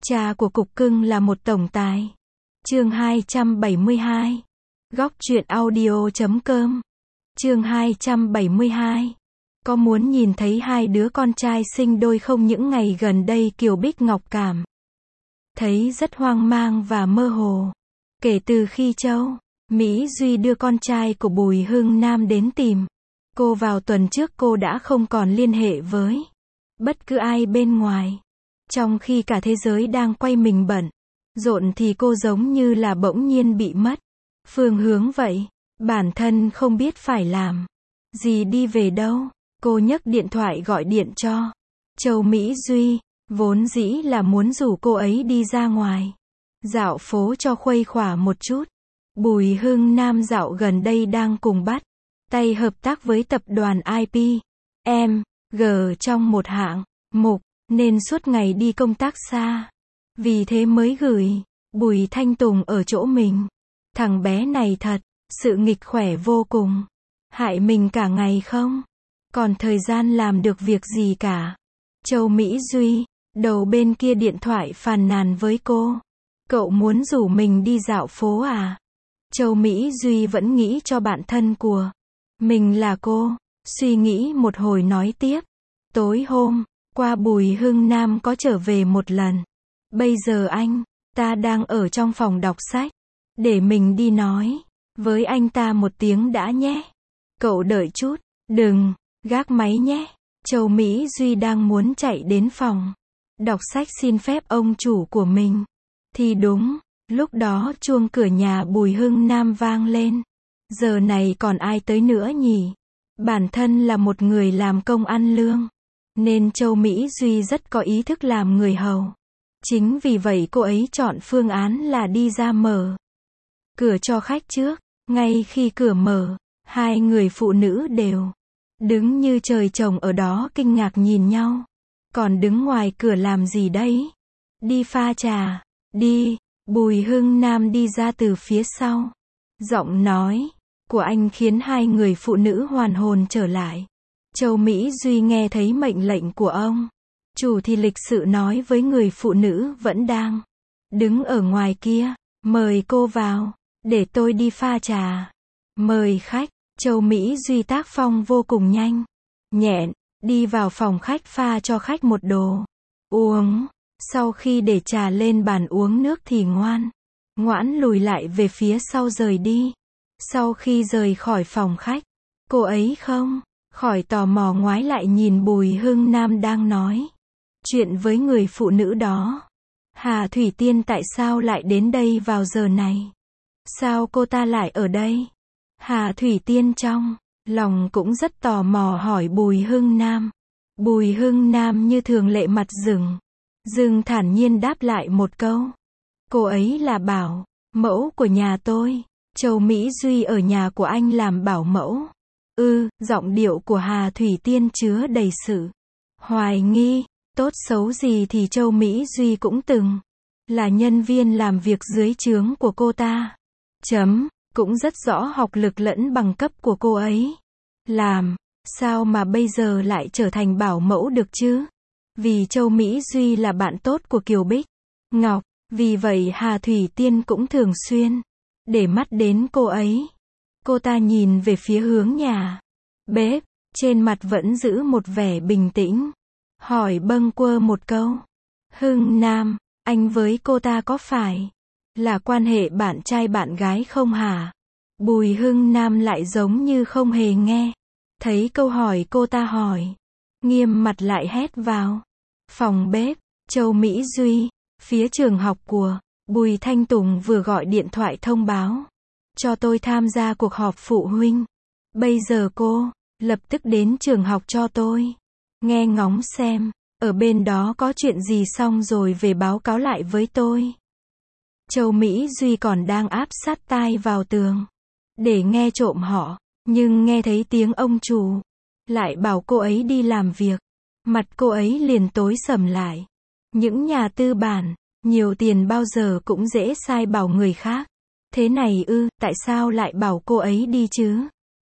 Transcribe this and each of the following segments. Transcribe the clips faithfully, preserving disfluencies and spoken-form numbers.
Cha của cục cưng là một tổng tài. Chương hai trăm bảy mươi hai. Góc truyện audio chấm com. Chương hai trăm bảy mươi hai. Có muốn nhìn thấy hai đứa con trai sinh đôi không? Những ngày gần đây Kiều Bích Ngọc cảm thấy rất hoang mang và mơ hồ. Kể từ khi Châu Mỹ Duy đưa con trai của Bùi Hưng Nam đến tìm cô vào tuần trước, cô đã không còn liên hệ với bất cứ ai bên ngoài. Trong khi cả thế giới đang quay mình bận rộn thì cô giống như là bỗng nhiên bị mất phương hướng vậy. Bản thân không biết phải làm gì, đi về đâu. Cô nhấc điện thoại gọi điện cho Châu Mỹ Duy, vốn dĩ là muốn rủ cô ấy đi ra ngoài dạo phố cho khuây khỏa một chút. Bùi Hưng Nam dạo gần đây đang cùng bắt tay hợp tác với tập đoàn i pê em giê trong một hạng mục, nên suốt ngày đi công tác xa. Vì thế mới gửi Bùi Thanh Tùng ở chỗ mình. Thằng bé này thật sự nghịch khỏe vô cùng, hại mình cả ngày không còn thời gian làm được việc gì cả. Châu Mỹ Duy, đầu bên kia điện thoại phàn nàn với cô. Cậu muốn rủ mình đi dạo phố à? Châu Mỹ Duy vẫn nghĩ cho bạn thân của mình là cô. Suy nghĩ một hồi nói tiếp. Tối hôm qua Bùi Hưng Nam có trở về một lần. Bây giờ anh ta đang ở trong phòng đọc sách. Để mình đi nói với anh ta một tiếng đã nhé. Cậu đợi chút, đừng gác máy nhé. Châu Mỹ Duy đang muốn chạy đến phòng đọc sách xin phép ông chủ của mình. Thì đúng lúc đó chuông cửa nhà Bùi Hưng Nam vang lên. Giờ này còn ai tới nữa nhỉ? Bản thân là một người làm công ăn lương, nên Châu Mỹ Duy rất có ý thức làm người hầu. Chính vì vậy cô ấy chọn phương án là đi ra mở cửa cho khách trước. Ngay khi cửa mở, hai người phụ nữ đều đứng như trời trồng ở đó kinh ngạc nhìn nhau. Còn đứng ngoài cửa làm gì đấy? Đi pha trà. Đi. Bùi Hưng Nam đi ra từ phía sau. Giọng nói của anh khiến hai người phụ nữ hoàn hồn trở lại. Châu Mỹ Duy nghe thấy mệnh lệnh của ông chủ thì lịch sự nói với người phụ nữ vẫn đang đứng ở ngoài kia. Mời cô vào, để tôi đi pha trà. Mời khách. Châu Mỹ Duy tác phong vô cùng nhanh nhẹn, đi vào phòng khách pha cho khách một đồ uống. Sau khi để trà lên bàn uống nước thì ngoan ngoãn lùi lại về phía sau rời đi. Sau khi rời khỏi phòng khách, cô ấy không khỏi tò mò ngoái lại nhìn Bùi Hưng Nam đang nói chuyện với người phụ nữ đó. Hà Thủy Tiên tại sao lại đến đây vào giờ này? Sao cô ta lại ở đây? Hà Thủy Tiên trong lòng cũng rất tò mò hỏi Bùi Hưng Nam. Bùi Hưng Nam như thường lệ mặt rừng rừng thản nhiên đáp lại một câu. Cô ấy là bảo mẫu của nhà tôi. Châu Mỹ Duy ở nhà của anh làm bảo mẫu? Ừ, giọng điệu của Hà Thủy Tiên chứa đầy sự hoài nghi. Tốt xấu gì thì Châu Mỹ Duy cũng từng là nhân viên làm việc dưới trướng của cô ta. Chấm, cũng rất rõ học lực lẫn bằng cấp của cô ấy. Làm sao mà bây giờ lại trở thành bảo mẫu được chứ? Vì Châu Mỹ Duy là bạn tốt của Kiều Bích Ngọc, vì vậy Hà Thủy Tiên cũng thường xuyên để mắt đến cô ấy. Cô ta nhìn về phía hướng nhà bếp, trên mặt vẫn giữ một vẻ bình tĩnh, hỏi bâng quơ một câu. Hưng Nam, anh với cô ta có phải là quan hệ bạn trai bạn gái không hả? Bùi Hưng Nam lại giống như không hề nghe thấy câu hỏi cô ta hỏi, nghiêm mặt lại hét vào phòng bếp. Châu Mỹ Duy, phía trường học của Bùi Thanh Tùng vừa gọi điện thoại thông báo cho tôi tham gia cuộc họp phụ huynh. Bây giờ cô lập tức đến trường học cho tôi nghe ngóng xem ở bên đó có chuyện gì, xong rồi về báo cáo lại với tôi. Châu Mỹ Duy còn đang áp sát tai vào tường để nghe trộm họ, nhưng nghe thấy tiếng ông chủ lại bảo cô ấy đi làm việc. Mặt cô ấy liền tối sầm lại. Những nhà tư bản nhiều tiền bao giờ cũng dễ sai bảo người khác. Thế này ư, tại sao lại bảo cô ấy đi chứ?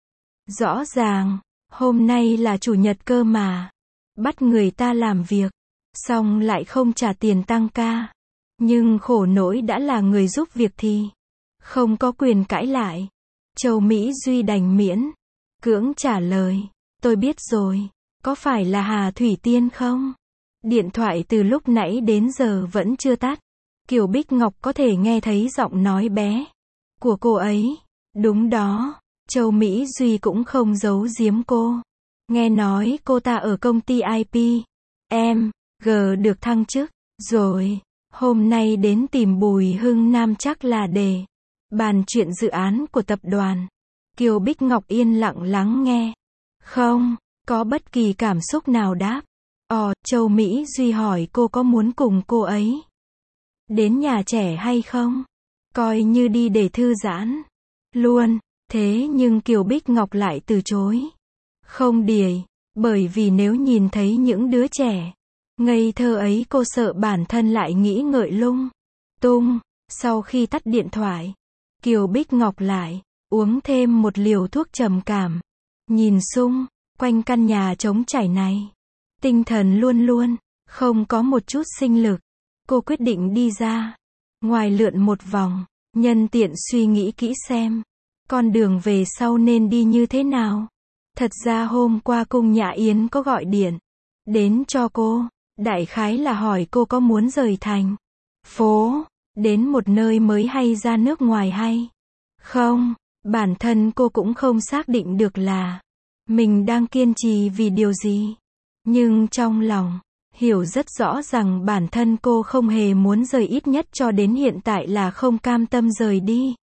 Rõ ràng hôm nay là chủ nhật cơ mà. Bắt người ta làm việc xong lại không trả tiền tăng ca. Nhưng khổ nỗi đã là người giúp việc thì không có quyền cãi lại. Châu Mỹ Duy đành miễn cưỡng trả lời, tôi biết rồi, có phải là Hà Thủy Tiên không? Điện thoại từ lúc nãy đến giờ vẫn chưa tắt. Kiều Bích Ngọc có thể nghe thấy giọng nói bé của cô ấy. Đúng đó, Châu Mỹ Duy cũng không giấu giếm cô. Nghe nói cô ta ở công ty i pê, em, G được thăng chức, rồi, hôm nay đến tìm Bùi Hưng Nam chắc là để bàn chuyện dự án của tập đoàn. Kiều Bích Ngọc yên lặng lắng nghe. Không có bất kỳ cảm xúc nào đáp. Ồ, Châu Mỹ Duy hỏi cô có muốn cùng cô ấy đến nhà trẻ hay không? Coi như đi để thư giãn. Luôn, thế nhưng Kiều Bích Ngọc lại từ chối. Không đìa, bởi vì nếu nhìn thấy những đứa trẻ ngây thơ ấy cô sợ bản thân lại nghĩ ngợi lung tung. Sau khi tắt điện thoại, Kiều Bích Ngọc lại uống thêm một liều thuốc trầm cảm. Nhìn xung quanh căn nhà trống trải này, tinh thần luôn luôn không có một chút sinh lực. Cô quyết định đi ra ngoài lượn một vòng, nhân tiện suy nghĩ kỹ xem con đường về sau nên đi như thế nào. Thật ra hôm qua Cung Nhã Yến có gọi điện đến cho cô, đại khái là hỏi cô có muốn rời thành phố đến một nơi mới hay ra nước ngoài hay không. Bản thân cô cũng không xác định được là mình đang kiên trì vì điều gì. Nhưng trong lòng hiểu rất rõ rằng bản thân cô không hề muốn rời, ít nhất cho đến hiện tại là không cam tâm rời đi.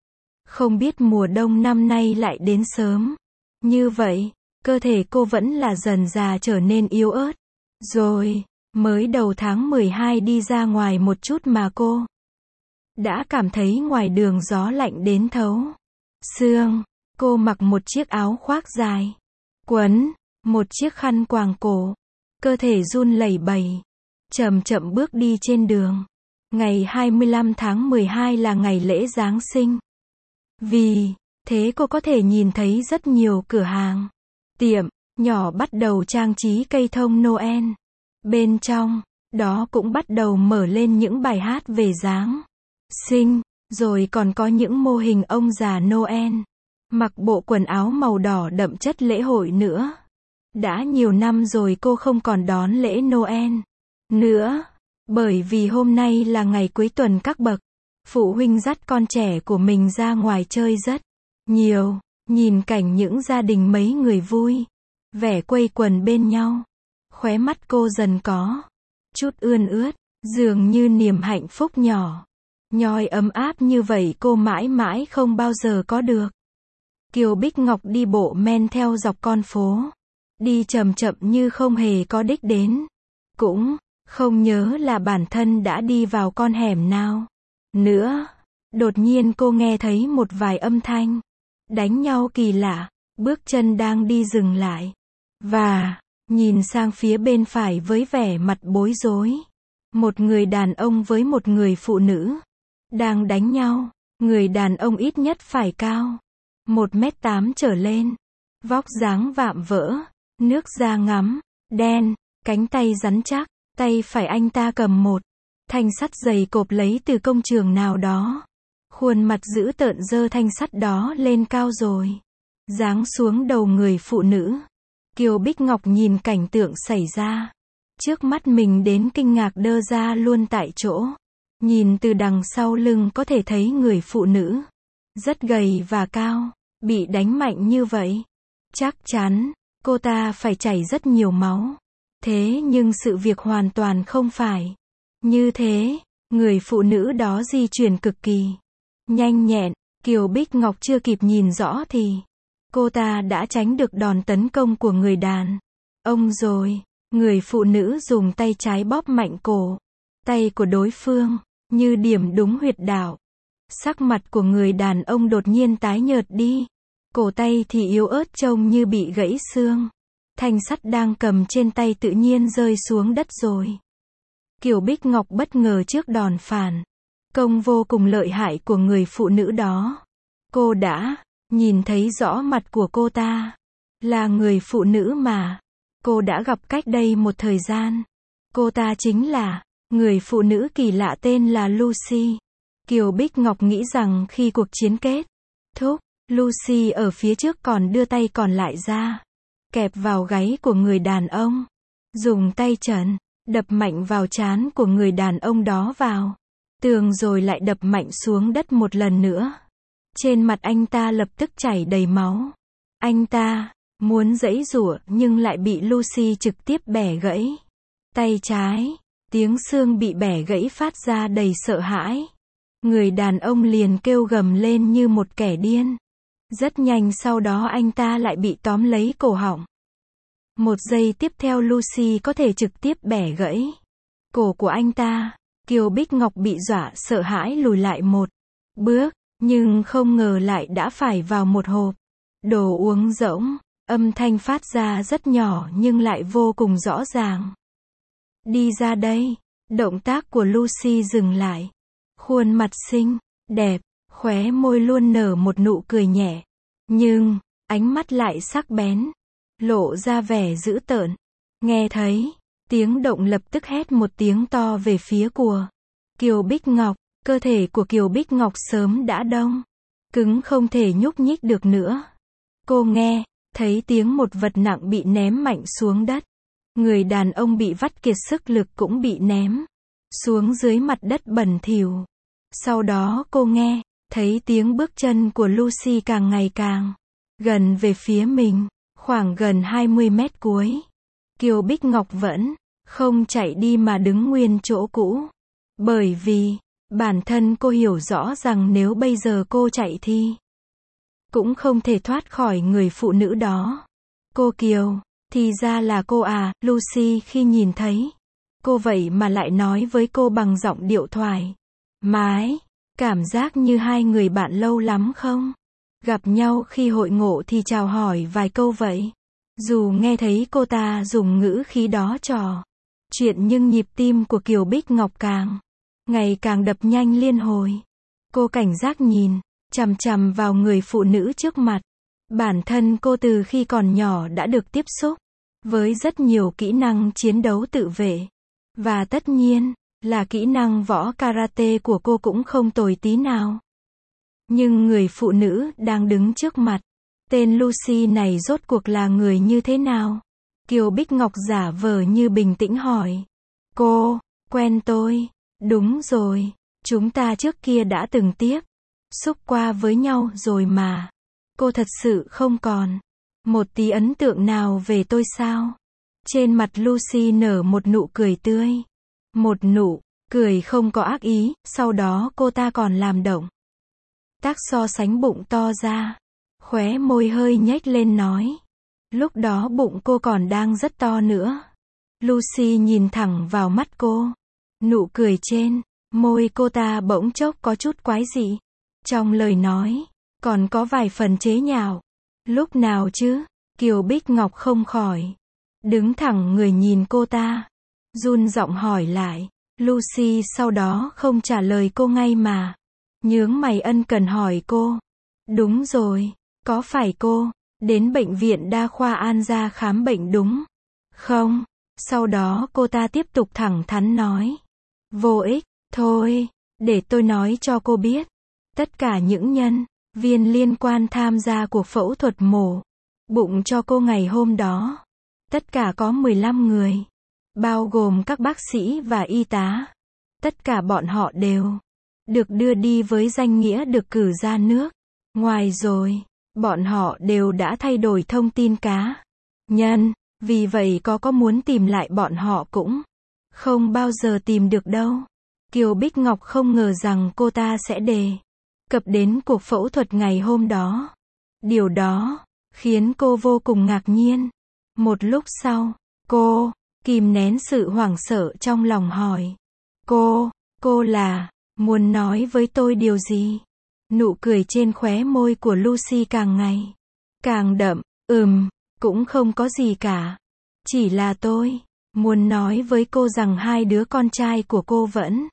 Không biết mùa đông năm nay lại đến sớm như vậy, cơ thể cô vẫn là dần dà trở nên yếu ớt. Rồi, mới đầu tháng mười hai đi ra ngoài một chút mà cô đã cảm thấy ngoài đường gió lạnh đến thấu xương. Cô mặc một chiếc áo khoác dài, quấn một chiếc khăn quàng cổ, cơ thể run lẩy bẩy, chậm chậm bước đi trên đường. Ngày hai mươi lăm tháng mười hai là ngày lễ Giáng sinh. Vì thế cô có thể nhìn thấy rất nhiều cửa hàng, tiệm nhỏ bắt đầu trang trí cây thông Noel. Bên trong đó cũng bắt đầu mở lên những bài hát về Giáng sinh, rồi còn có những mô hình ông già Noel mặc bộ quần áo màu đỏ đậm chất lễ hội nữa. Đã nhiều năm rồi cô không còn đón lễ Noel nữa, bởi vì hôm nay là ngày cuối tuần, các bậc phụ huynh dắt con trẻ của mình ra ngoài chơi rất nhiều. Nhìn cảnh những gia đình mấy người vui vẻ quây quần bên nhau, khóe mắt cô dần có chút ươn ướt, dường như niềm hạnh phúc nhỏ nhoi ấm áp như vậy cô mãi mãi không bao giờ có được. Kiều Bích Ngọc đi bộ men theo dọc con phố, đi chậm chậm như không hề có đích đến, cũng không nhớ là bản thân đã đi vào con hẻm nào nữa. Đột nhiên cô nghe thấy một vài âm thanh đánh nhau kỳ lạ, bước chân đang đi dừng lại, và nhìn sang phía bên phải với vẻ mặt bối rối. Một người đàn ông với một người phụ nữ đang đánh nhau. Người đàn ông ít nhất phải cao một mét tám trở lên, vóc dáng vạm vỡ, nước da ngắm đen, cánh tay rắn chắc. Tay phải anh ta cầm một thanh sắt dày cộp lấy từ công trường nào đó. Khuôn mặt dữ tợn giơ thanh sắt đó lên cao rồi giáng xuống đầu người phụ nữ. Kiều Bích Ngọc nhìn cảnh tượng xảy ra trước mắt mình đến kinh ngạc đơ ra luôn tại chỗ. Nhìn từ đằng sau lưng có thể thấy người phụ nữ rất gầy và cao, bị đánh mạnh như vậy. Chắc chắn cô ta phải chảy rất nhiều máu. Thế nhưng sự việc hoàn toàn không phải như thế. Người phụ nữ đó di chuyển cực kỳ nhanh nhẹn. Kiều Bích Ngọc chưa kịp nhìn rõ thì cô ta đã tránh được đòn tấn công của người đàn ông rồi. Người phụ nữ dùng tay trái bóp mạnh cổ tay của đối phương, như điểm đúng huyệt đạo. Sắc mặt của người đàn ông đột nhiên tái nhợt đi. Cổ tay thì yếu ớt trông như bị gãy xương. Thanh sắt đang cầm trên tay tự nhiên rơi xuống đất rồi. Kiều Bích Ngọc bất ngờ trước đòn phản công vô cùng lợi hại của người phụ nữ đó. Cô đã nhìn thấy rõ mặt của cô ta. Là người phụ nữ mà cô đã gặp cách đây một thời gian. Cô ta chính là Người phụ nữ kỳ lạ tên là Lucy. Kiều Bích Ngọc nghĩ rằng khi cuộc chiến kết thúc, Lucy ở phía trước còn đưa tay còn lại ra, kẹp vào gáy của người đàn ông, dùng tay trần, đập mạnh vào trán của người đàn ông đó vào tường rồi lại đập mạnh xuống đất một lần nữa. Trên mặt anh ta lập tức chảy đầy máu. Anh ta muốn giãy giụa nhưng lại bị Lucy trực tiếp bẻ gãy tay trái. Tiếng xương bị bẻ gãy phát ra đầy sợ hãi. Người đàn ông liền kêu gầm lên như một kẻ điên. Rất nhanh sau đó anh ta lại bị tóm lấy cổ họng. Một giây tiếp theo Lucy có thể trực tiếp bẻ gãy cổ của anh ta. Kiều Bích Ngọc bị dọa sợ hãi lùi lại một bước, nhưng không ngờ lại đã phải vào một hộp đồ uống rỗng. Âm thanh phát ra rất nhỏ nhưng lại vô cùng rõ ràng. Đi ra đây. Động tác của Lucy dừng lại. Khuôn mặt xinh đẹp, khóe môi luôn nở một nụ cười nhẹ, nhưng ánh mắt lại sắc bén, lộ ra vẻ dữ tợn. Nghe thấy tiếng động lập tức hét một tiếng to về phía của Kiều Bích Ngọc. Cơ thể của Kiều Bích Ngọc sớm đã đông cứng không thể nhúc nhích được nữa. Cô nghe thấy tiếng một vật nặng bị ném mạnh xuống đất. Người đàn ông bị vắt kiệt sức lực cũng bị ném xuống dưới mặt đất bẩn thỉu. Sau đó cô nghe thấy tiếng bước chân của Lucy càng ngày càng gần về phía mình, khoảng gần hai mươi mét cuối. Kiều Bích Ngọc vẫn không chạy đi mà đứng nguyên chỗ cũ. Bởi vì bản thân cô hiểu rõ rằng nếu bây giờ cô chạy thì cũng không thể thoát khỏi người phụ nữ đó. Cô Kiều, thì ra là cô à. Lucy khi nhìn thấy cô vậy mà lại nói với cô bằng giọng điệu thoải mái, cảm giác như hai người bạn lâu lắm không gặp nhau khi hội ngộ thì chào hỏi vài câu vậy. Dù nghe thấy cô ta dùng ngữ khí đó trò chuyện nhưng nhịp tim của Kiều Bích Ngọc càng ngày càng đập nhanh liên hồi. Cô cảnh giác nhìn chằm chằm vào người phụ nữ trước mặt. Bản thân cô từ khi còn nhỏ đã được tiếp xúc với rất nhiều kỹ năng chiến đấu tự vệ. Và tất nhiên là kỹ năng võ karate của cô cũng không tồi tí nào. Nhưng người phụ nữ đang đứng trước mặt, tên Lucy này rốt cuộc là người như thế nào? Kiều Bích Ngọc giả vờ như bình tĩnh hỏi. Cô, quen tôi. Đúng rồi, chúng ta trước kia đã từng tiếp xúc qua với nhau rồi mà. Cô thật sự không còn một tí ấn tượng nào về tôi sao? Trên mặt Lucy nở một nụ cười tươi. Một nụ cười không có ác ý. Sau đó cô ta còn làm động tác so sánh bụng to ra. Khóe môi hơi nhếch lên nói. Lúc đó bụng cô còn đang rất to nữa. Lucy nhìn thẳng vào mắt cô. Nụ cười trên môi cô ta bỗng chốc có chút quái dị. Trong lời nói còn có vài phần chế nhạo. Lúc nào chứ? Kiều Bích Ngọc không khỏi đứng thẳng người nhìn cô ta, run giọng hỏi lại. Lucy sau đó không trả lời cô ngay mà nhướng mày ân cần hỏi cô. Đúng rồi, có phải cô đến bệnh viện đa khoa An Gia khám bệnh đúng không? Sau đó cô ta tiếp tục thẳng thắn nói. Vô ích, thôi, để tôi nói cho cô biết. Tất cả những nhân viên liên quan tham gia cuộc phẫu thuật mổ bụng cho cô ngày hôm đó, tất cả có mười lăm người, bao gồm các bác sĩ và y tá. Tất cả bọn họ đều được đưa đi với danh nghĩa được cử ra nước ngoài rồi. Bọn họ đều đã thay đổi thông tin cá nhân, vì vậy có có muốn tìm lại bọn họ cũng không bao giờ tìm được đâu. Kiều Bích Ngọc không ngờ rằng cô ta sẽ đề cập đến cuộc phẫu thuật ngày hôm đó. Điều đó khiến cô vô cùng ngạc nhiên. Một lúc sau, cô kìm nén sự hoảng sợ trong lòng hỏi. Cô, cô là muốn nói với tôi điều gì? Nụ cười trên khóe môi của Lucy càng ngày càng đậm. Ừm, cũng không có gì cả. Chỉ là tôi muốn nói với cô rằng hai đứa con trai của cô vẫn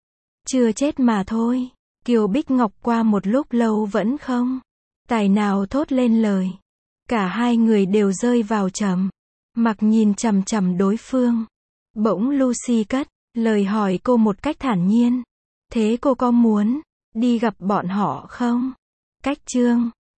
chưa chết mà thôi. Kiều Bích Ngọc qua một lúc lâu vẫn không tài nào thốt lên lời. Cả hai người đều rơi vào trầm mặc nhìn chằm chằm đối phương. Bỗng Lucy cất Lời hỏi cô một cách thản nhiên. Thế cô có muốn đi gặp bọn họ không? Cách chương